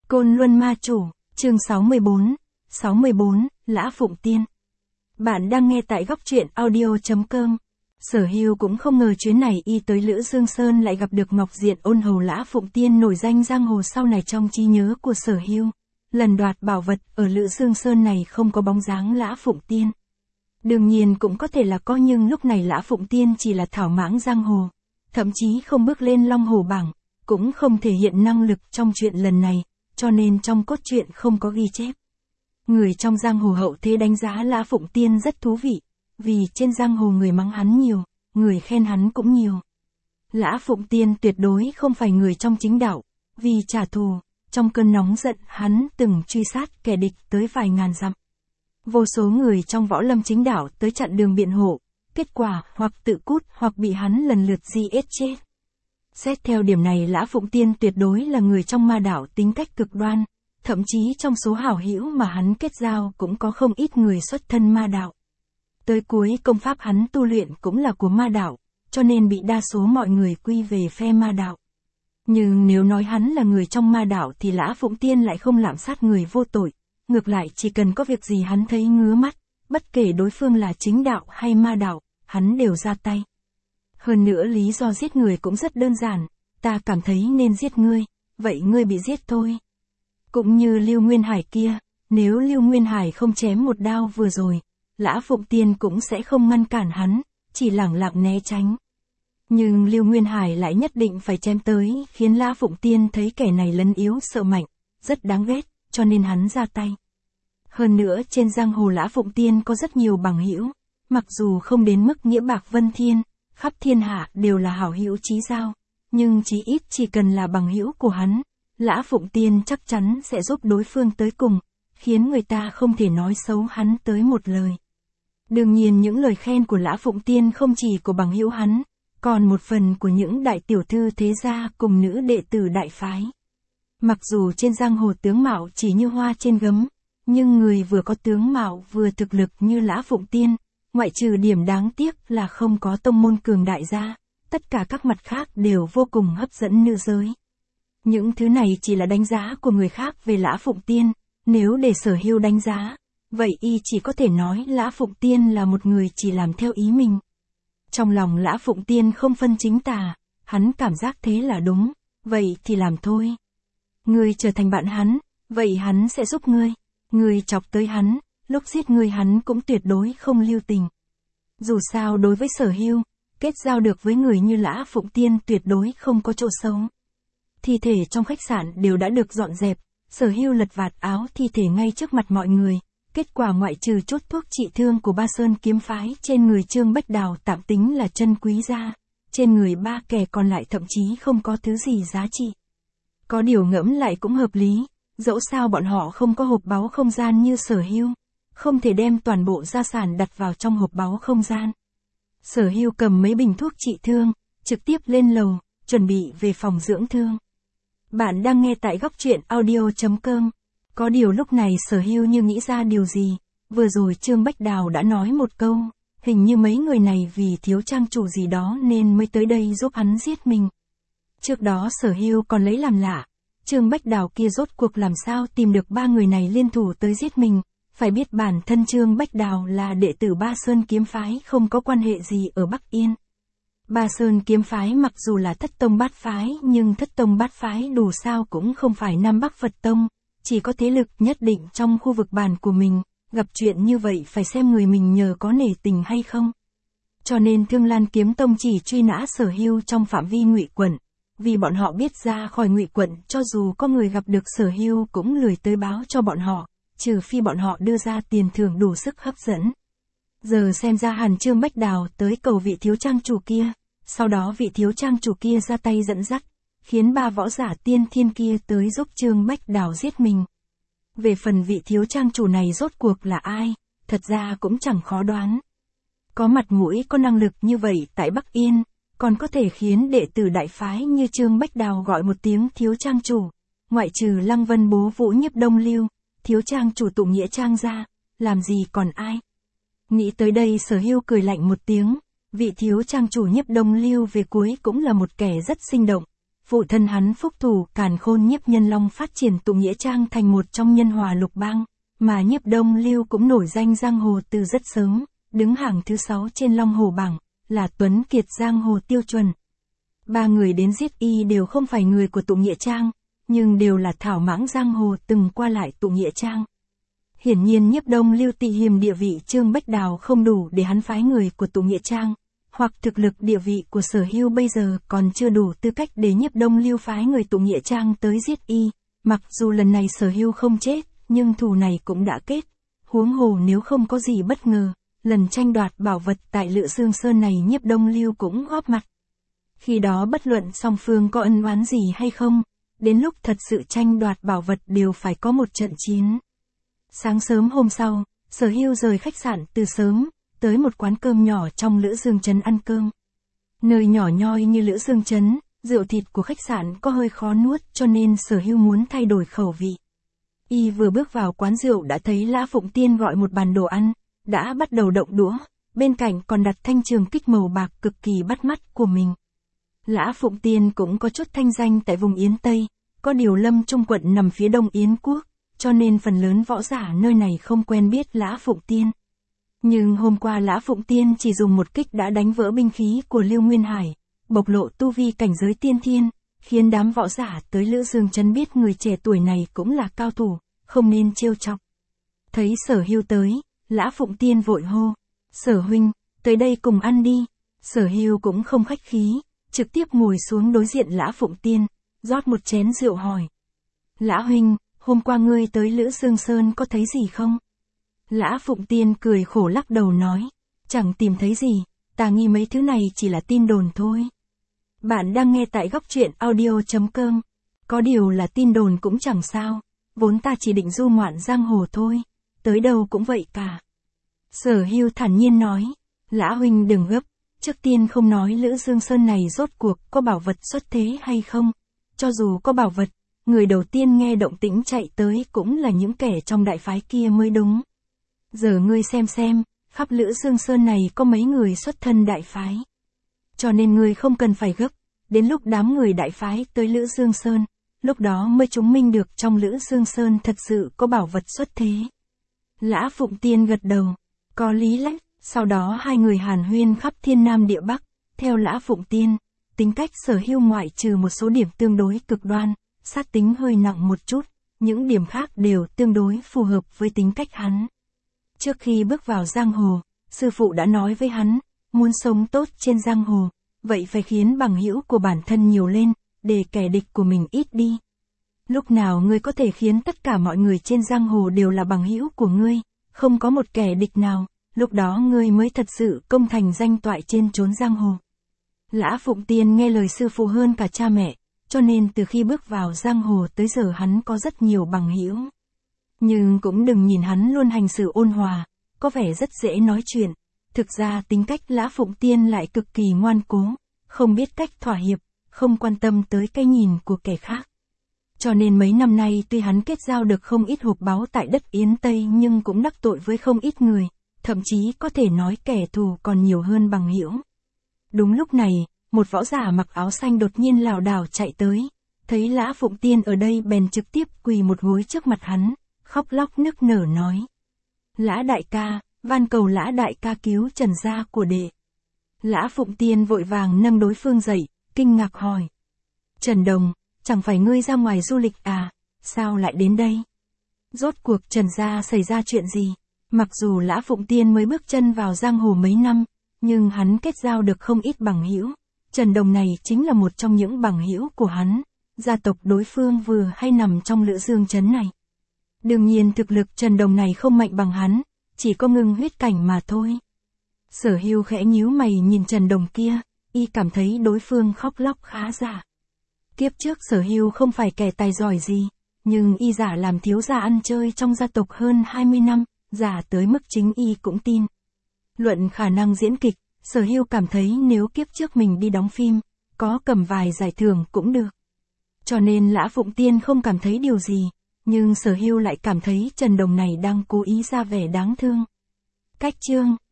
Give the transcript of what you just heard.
Côn Luân Ma Chủ, chương 64, Lã Phụng Tiên. Bạn đang nghe tại góc truyện audio.com. Sở Hưu cũng không ngờ chuyến này y tới Lữ Dương Sơn lại gặp được Ngọc Diện ôn hầu Lã Phụng Tiên nổi danh giang hồ sau này trong trí nhớ của Sở Hưu. Lần đoạt bảo vật ở Lữ Dương Sơn này không có bóng dáng Lã Phụng Tiên. Đương nhiên cũng có thể là có, nhưng lúc này Lã Phụng Tiên chỉ là thảo mãng giang hồ, thậm chí không bước lên Long Hồ bảng, cũng không thể hiện năng lực trong chuyện lần này, cho nên trong cốt truyện không có ghi chép. Người trong giang hồ hậu thế đánh giá Lã Phụng Tiên rất thú vị, vì trên giang hồ người mắng hắn nhiều, người khen hắn cũng nhiều. Lã Phụng Tiên tuyệt đối không phải người trong chính đạo, vì trả thù, trong cơn nóng giận hắn từng truy sát kẻ địch tới vài ngàn dặm. Vô số người trong võ lâm chính đạo tới chặn đường biện hộ, kết quả hoặc tự cút hoặc bị hắn lần lượt giết chết. Xét theo điểm này Lã Phụng Tiên tuyệt đối là người trong ma đạo tính cách cực đoan, thậm chí trong số hảo hữu mà hắn kết giao cũng có không ít người xuất thân ma đạo. Tới cuối công pháp hắn tu luyện cũng là của ma đạo, cho nên bị đa số mọi người quy về phe ma đạo. Nhưng nếu nói hắn là người trong ma đạo thì Lã Phụng Tiên lại không lạm sát người vô tội, ngược lại chỉ cần có việc gì hắn thấy ngứa mắt, bất kể đối phương là chính đạo hay ma đạo, hắn đều ra tay. Hơn nữa lý do giết người cũng rất đơn giản, ta cảm thấy nên giết ngươi, vậy ngươi bị giết thôi. Cũng như Lưu Nguyên Hải kia, nếu Lưu Nguyên Hải không chém một đao vừa rồi, Lã Phụng Tiên cũng sẽ không ngăn cản hắn, chỉ lẳng lặng né tránh. Nhưng Lưu Nguyên Hải lại nhất định phải chém tới, khiến Lã Phụng Tiên thấy kẻ này lấn yếu sợ mạnh, rất đáng ghét, cho nên hắn ra tay. Hơn nữa trên giang hồ Lã Phụng Tiên có rất nhiều bằng hữu, mặc dù không đến mức nghĩa bạc vân thiên, khắp thiên hạ đều là hảo hữu chí giao, nhưng chí ít chỉ cần là bằng hữu của hắn, Lã Phụng Tiên chắc chắn sẽ giúp đối phương tới cùng, khiến người ta không thể nói xấu hắn tới một lời. Đương nhiên những lời khen của Lã Phụng Tiên không chỉ của bằng hữu hắn, còn một phần của những đại tiểu thư thế gia cùng nữ đệ tử đại phái. Mặc dù trên giang hồ tướng mạo chỉ như hoa trên gấm, nhưng người vừa có tướng mạo vừa thực lực như Lã Phụng Tiên, ngoại trừ điểm đáng tiếc là không có tông môn cường đại gia, tất cả các mặt khác đều vô cùng hấp dẫn nữ giới. Những thứ này chỉ là đánh giá của người khác về Lã Phụng Tiên, nếu để Sở Hưu đánh giá, vậy y chỉ có thể nói Lã Phụng Tiên là một người chỉ làm theo ý mình. Trong lòng Lã Phụng Tiên không phân chính tà, hắn cảm giác thế là đúng, vậy thì làm thôi. Ngươi trở thành bạn hắn, vậy hắn sẽ giúp ngươi. Ngươi chọc tới hắn, lúc giết ngươi hắn cũng tuyệt đối không lưu tình. Dù sao đối với Sở Hưu, kết giao được với người như Lã Phụng Tiên tuyệt đối không có chỗ xấu. Thi thể trong khách sạn đều đã được dọn dẹp, Sở Hưu lật vạt áo thi thể ngay trước mặt mọi người. Kết quả ngoại trừ chút thuốc trị thương của Ba Sơn kiếm phái trên người Trương Bách Đào tạm tính là chân quý ra, trên người ba kẻ còn lại thậm chí không có thứ gì giá trị. Có điều ngẫm lại cũng hợp lý, dẫu sao bọn họ không có hộp báu không gian như Sở Hưu, không thể đem toàn bộ gia sản đặt vào trong hộp báu không gian. Sở Hưu cầm mấy bình thuốc trị thương, trực tiếp lên lầu, chuẩn bị về phòng dưỡng thương. Bạn đang nghe tại góc truyện audio.com. Có điều lúc này Sở Hưu như nghĩ ra điều gì, vừa rồi Trương Bách Đào đã nói một câu, hình như mấy người này vì thiếu trang chủ gì đó nên mới tới đây giúp hắn giết mình. Trước đó Sở Hưu còn lấy làm lạ, Trương Bách Đào kia rốt cuộc làm sao tìm được ba người này liên thủ tới giết mình, phải biết bản thân Trương Bách Đào là đệ tử Ba Sơn kiếm phái không có quan hệ gì ở Bắc Yên. Ba Sơn kiếm phái mặc dù là thất tông bát phái nhưng thất tông bát phái đủ sao cũng không phải Nam Bắc Phật tông, chỉ có thế lực nhất định trong khu vực bản của mình, gặp chuyện như vậy phải xem người mình nhờ có nể tình hay không. Cho nên Thương Lan Kiếm Tông chỉ truy nã Sở Hưu trong phạm vi Ngụy quận, vì bọn họ biết ra khỏi Ngụy quận cho dù có người gặp được Sở Hưu cũng lười tới báo cho bọn họ, trừ phi bọn họ đưa ra tiền thưởng đủ sức hấp dẫn. Giờ xem ra hẳn Trương Bách Đào tới cầu vị thiếu trang chủ kia, sau đó vị thiếu trang chủ kia ra tay dẫn dắt, khiến ba võ giả tiên thiên kia tới giúp Trương Bách Đào giết mình. Về phần vị thiếu trang chủ này rốt cuộc là ai, thật ra cũng chẳng khó đoán. Có mặt mũi có năng lực như vậy tại Bắc Yên, còn có thể khiến đệ tử đại phái như Trương Bách Đào gọi một tiếng thiếu trang chủ, ngoại trừ Lăng Vân bố Vũ Nhiếp Đông Lưu, thiếu trang chủ tụ nghĩa trang ra, làm gì còn ai. Nghĩ tới đây Sở Hưu cười lạnh một tiếng, vị thiếu trang chủ Nhiếp Đông Lưu về cuối cũng là một kẻ rất sinh động, Phụ thân hắn Phúc Thủ Càn Khôn Nhiếp Nhân Long phát triển tụ nghĩa trang thành một trong nhân hòa lục bang, mà Nhiếp Đông Lưu cũng nổi danh giang hồ từ rất sớm, đứng hàng thứ 6 trên Long Hồ bảng, là tuấn kiệt giang hồ tiêu chuẩn. Ba người đến giết y đều không phải người của tụ nghĩa trang, nhưng đều là thảo mãng giang hồ từng qua lại tụ nghĩa trang. Hiển nhiên Nhiếp Đông Lưu tị hiềm địa vị Trương Bách Đào không đủ để hắn phái người của tụ nghĩa trang, hoặc thực lực địa vị của Sở Hưu bây giờ còn chưa đủ tư cách để Nhiếp Đông Lưu phái người tụ nghĩa trang tới giết y. Mặc dù lần này Sở Hưu không chết, nhưng thù này cũng đã kết. Huống hồ nếu không có gì bất ngờ, lần tranh đoạt bảo vật tại Lự Dương Sơn này Nhiếp Đông Lưu cũng góp mặt. Khi đó bất luận song phương có ân oán gì hay không, đến lúc thật sự tranh đoạt bảo vật đều phải có một trận chiến. Sáng sớm hôm sau, Sở Hưu rời khách sạn từ sớm, tới một quán cơm nhỏ trong Lữ Dương Trấn ăn cơm. Nơi nhỏ nhoi như Lữ Dương Trấn, rượu thịt của khách sạn có hơi khó nuốt cho nên Sở Hưu muốn thay đổi khẩu vị. Y vừa bước vào quán rượu đã thấy Lã Phụng Tiên gọi một bàn đồ ăn, đã bắt đầu động đũa, bên cạnh còn đặt thanh trường kích màu bạc cực kỳ bắt mắt của mình. Lã Phụng Tiên cũng có chút thanh danh tại vùng Yến Tây, có điều Lâm Trung quận nằm phía đông Yến quốc, cho nên phần lớn võ giả nơi này không quen biết Lã Phụng Tiên. Nhưng hôm qua Lã Phụng Tiên chỉ dùng một kích đã đánh vỡ binh khí của Lưu Nguyên Hải, bộc lộ tu vi cảnh giới tiên thiên, khiến đám võ giả tới Lữ Dương Trấn biết người trẻ tuổi này cũng là cao thủ, không nên trêu chọc. Thấy Sở Hưu tới, Lã Phụng Tiên vội hô, Sở huynh, tới đây cùng ăn đi. Sở Hưu cũng không khách khí, trực tiếp ngồi xuống đối diện Lã Phụng Tiên, rót một chén rượu hỏi. Lã huynh, hôm qua ngươi tới Lữ Dương Sơn có thấy gì không? Lã Phụng Tiên cười khổ lắc đầu nói, chẳng tìm thấy gì, ta nghi mấy thứ này chỉ là tin đồn thôi. Bạn đang nghe tại góc truyện audio.com, có điều là tin đồn cũng chẳng sao, vốn ta chỉ định du ngoạn giang hồ thôi, tới đâu cũng vậy cả. Sở Hưu thản nhiên nói, Lã huynh đừng gấp, trước tiên không nói Lữ Dương Sơn này rốt cuộc có bảo vật xuất thế hay không, cho dù có bảo vật, người đầu tiên nghe động tĩnh chạy tới cũng là những kẻ trong đại phái kia mới đúng. Giờ ngươi xem, khắp Lữ Dương Sơn này có mấy người xuất thân đại phái. Cho nên ngươi không cần phải gấp, đến lúc đám người đại phái tới Lữ Dương Sơn, lúc đó mới chứng minh được trong Lữ Dương Sơn thật sự có bảo vật xuất thế. Lã Phụng Tiên gật đầu, có lý lẽ, sau đó hai người hàn huyên khắp thiên nam địa bắc, theo Lã Phụng Tiên, tính cách Sở Hưu ngoại trừ một số điểm tương đối cực đoan, sát tính hơi nặng một chút, những điểm khác đều tương đối phù hợp với tính cách hắn. Trước khi bước vào giang hồ, sư phụ đã nói với hắn, muốn sống tốt trên giang hồ, vậy phải khiến bằng hữu của bản thân nhiều lên, để kẻ địch của mình ít đi. Lúc nào ngươi có thể khiến tất cả mọi người trên giang hồ đều là bằng hữu của ngươi, không có một kẻ địch nào, lúc đó ngươi mới thật sự công thành danh toại trên chốn giang hồ. Lã Phụng Tiên nghe lời sư phụ hơn cả cha mẹ, cho nên từ khi bước vào giang hồ tới giờ hắn có rất nhiều bằng hữu. Nhưng cũng đừng nhìn hắn luôn hành xử ôn hòa, có vẻ rất dễ nói chuyện, thực ra tính cách Lã Phụng Tiên lại cực kỳ ngoan cố, không biết cách thỏa hiệp, không quan tâm tới cái nhìn của kẻ khác. Cho nên mấy năm nay tuy hắn kết giao được không ít hộp báu tại đất Yến Tây nhưng cũng đắc tội với không ít người, thậm chí có thể nói kẻ thù còn nhiều hơn bằng hữu. Đúng lúc này, một võ giả mặc áo xanh đột nhiên lảo đảo chạy tới, thấy Lã Phụng Tiên ở đây bèn trực tiếp quỳ một gối trước mặt hắn, khóc lóc nức nở nói. Lã đại ca, van cầu Lã đại ca cứu Trần gia của đệ. Lã Phụng Tiên vội vàng nâng đối phương dậy, kinh ngạc hỏi. Trần Đồng, chẳng phải ngươi ra ngoài du lịch à, sao lại đến đây? Rốt cuộc Trần gia xảy ra chuyện gì? Mặc dù Lã Phụng Tiên mới bước chân vào giang hồ mấy năm, nhưng hắn kết giao được không ít bằng hữu. Trần Đồng này chính là một trong những bằng hữu của hắn, gia tộc đối phương vừa hay nằm trong Lữ Dương Trấn này. Đương nhiên thực lực Trần Đồng này không mạnh bằng hắn, chỉ có ngưng huyết cảnh mà thôi. Sở Hưu khẽ nhíu mày nhìn Trần Đồng kia, y cảm thấy đối phương khóc lóc khá giả. Kiếp trước Sở Hưu không phải kẻ tài giỏi gì, nhưng y giả làm thiếu gia ăn chơi trong gia tộc hơn 20 năm, giả tới mức chính y cũng tin. Luận khả năng diễn kịch, Sở Hưu cảm thấy nếu kiếp trước mình đi đóng phim, có cầm vài giải thưởng cũng được. Cho nên Lã Phụng Tiên không cảm thấy điều gì, nhưng Sở Hưu lại cảm thấy Trần Đồng này đang cố ý ra vẻ đáng thương. Cách chương